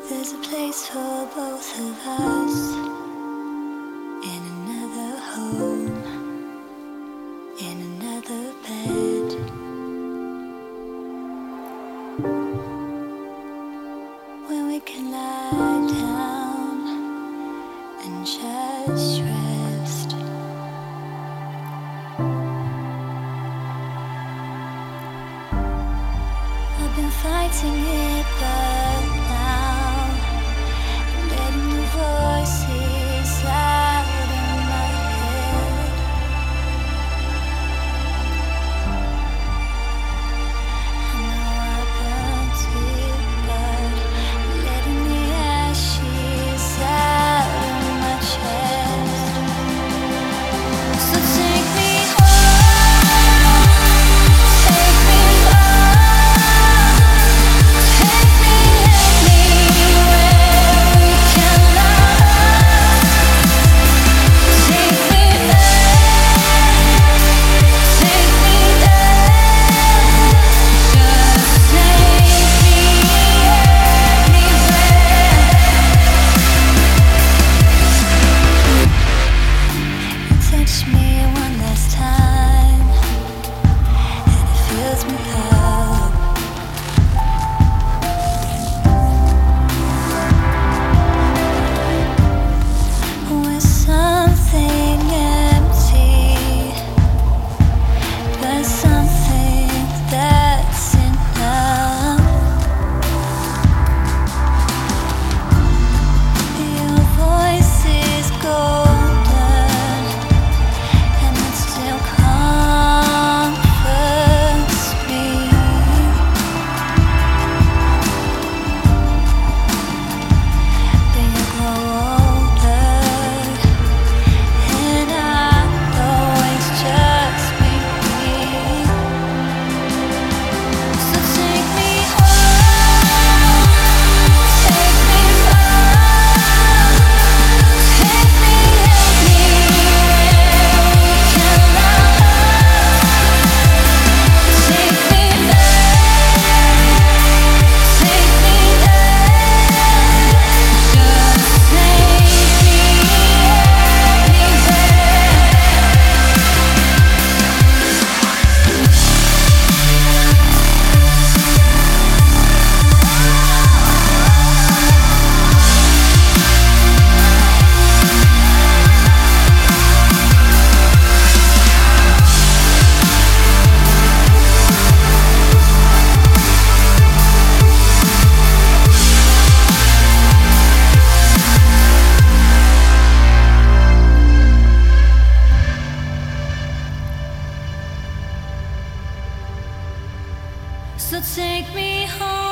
There's a place for both of us in another home, in another bed. Where we can lie down and just rest. I've been fighting it, but now I'm letting the voices out in my head. I know I burnt it, but I'm letting the ashes out in my chest. So take me home, take me far, take me anywhere we can love. Take me there, take me there, just take me anywhere. You touch me one last time, and it fills me up. With something empty, but something that's enough. Your voice is golden, and it still comforts me. But you grow older, and I'll always just be me. So take me home, take me far, take me anywhere we can love. Take me there, take me there, just take me so take me home.